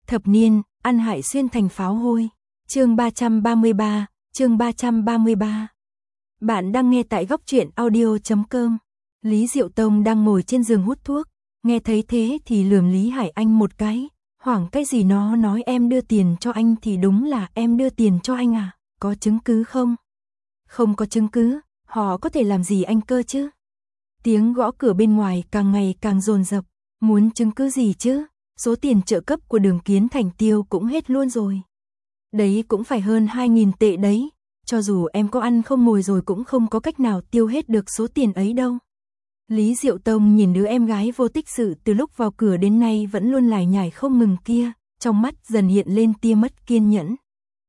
Thập niên, ăn hại xuyên thành pháo hôi. Chương 333, chương 333. Bạn đang nghe tại góc truyện audio.com. Lý Diệu Tông đang ngồi trên giường hút thuốc, nghe thấy thế thì lườm Lý Hải Anh một cái, hoảng cái gì nó nói em đưa tiền cho anh thì đúng là em đưa tiền cho anh à, có chứng cứ không? Không có chứng cứ, họ có thể làm gì anh cơ chứ? Tiếng gõ cửa bên ngoài càng ngày càng dồn dập, muốn chứng cứ gì chứ? Số tiền trợ cấp của Đường Kiến Thành tiêu cũng hết luôn rồi. Đấy cũng phải hơn 2.000 tệ đấy, cho dù em có ăn không ngồi rồi cũng không có cách nào tiêu hết được số tiền ấy đâu. Lý Diệu Tông nhìn đứa em gái vô tích sự từ lúc vào cửa đến nay vẫn luôn lải nhải không ngừng kia, trong mắt dần hiện lên tia mất kiên nhẫn.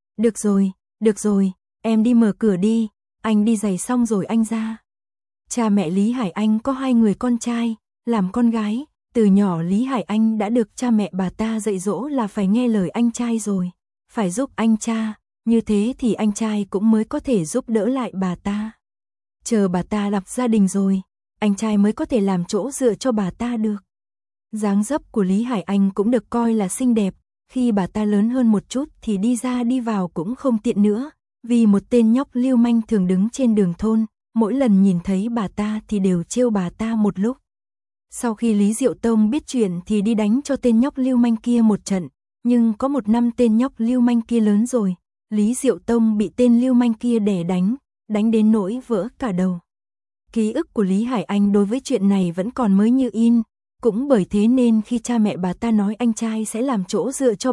Được rồi, em đi mở cửa đi, anh đi giày xong rồi anh ra. Cha mẹ Lý Hải Anh có 2 người con trai, làm con gái, từ nhỏ Lý Hải Anh đã được cha mẹ bà ta dạy dỗ là phải nghe lời anh trai rồi, phải giúp anh cha, như thế thì anh trai cũng mới có thể giúp đỡ lại bà ta. Chờ bà ta lập gia đình rồi, anh trai mới có thể làm chỗ dựa cho bà ta được. Dáng dấp của Lý Hải Anh cũng được coi là xinh đẹp, khi bà ta lớn hơn một chút thì đi ra đi vào cũng không tiện nữa, vì một tên nhóc lưu manh thường đứng trên đường thôn, mỗi lần nhìn thấy bà ta thì đều trêu bà ta một lúc. Sau khi Lý Diệu Tông biết chuyện thì đi đánh cho tên nhóc lưu manh kia một trận, nhưng có một năm tên nhóc lưu manh kia lớn rồi, Lý Diệu Tông bị tên lưu manh kia đè đánh đến nỗi vỡ cả đầu. Ký ức của Lý Hải Anh đối với chuyện này vẫn còn mới như in, cũng bởi thế nên khi cha mẹ bà ta nói anh trai sẽ làm chỗ dựa cho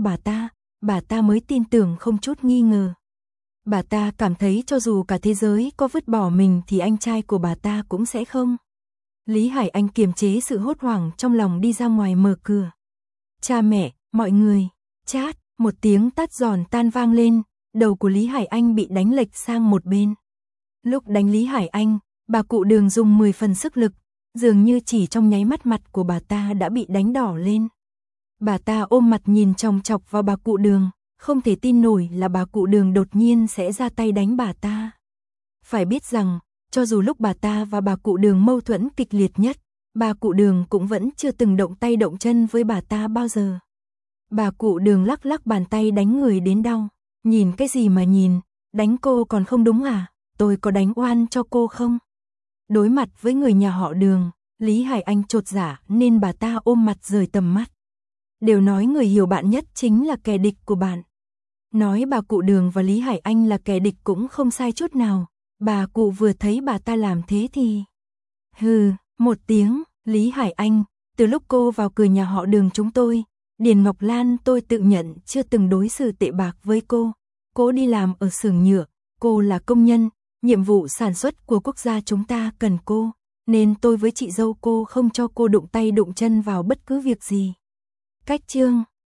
bà ta mới tin tưởng không chút nghi ngờ. Bà ta cảm thấy cho dù cả thế giới có vứt bỏ mình thì anh trai của bà ta cũng sẽ không. Lý Hải Anh kiềm chế sự hốt hoảng trong lòng đi ra ngoài mở cửa. Cha mẹ, mọi người, chát, một tiếng tát giòn tan vang lên, đầu của Lý Hải Anh bị đánh lệch sang một bên. Lúc đánh Lý Hải Anh, bà cụ Đường dùng 10 phần sức lực, dường như chỉ trong nháy mắt mặt của bà ta đã bị đánh đỏ lên. Bà ta ôm mặt nhìn chòng chọc vào bà cụ Đường, không thể tin nổi là bà cụ Đường đột nhiên sẽ ra tay đánh bà ta. Phải biết rằng, cho dù lúc bà ta và bà cụ Đường mâu thuẫn kịch liệt nhất, bà cụ Đường cũng vẫn chưa từng động tay động chân với bà ta bao giờ. Bà cụ Đường lắc lắc bàn tay đánh người đến đau. Nhìn cái gì mà nhìn, đánh cô còn không đúng à, tôi có đánh oan cho cô không? Đối mặt với người nhà họ Đường, Lý Hải Anh chột dạ nên bà ta ôm mặt rời tầm mắt. Đều nói người hiểu bạn nhất chính là kẻ địch của bạn. Nói bà cụ Đường và Lý Hải Anh là kẻ địch cũng không sai chút nào. Bà cụ vừa thấy bà ta làm thế thì... Hừ, một tiếng, Lý Hải Anh, từ lúc cô vào cửa nhà họ Đường chúng tôi, Điền Ngọc Lan tôi tự nhận chưa từng đối xử tệ bạc với cô. Cô đi làm ở xưởng nhựa, cô là công nhân, nhiệm vụ sản xuất của quốc gia chúng ta cần cô, nên tôi với chị dâu cô không cho cô đụng tay đụng chân vào bất cứ việc gì. Cách chương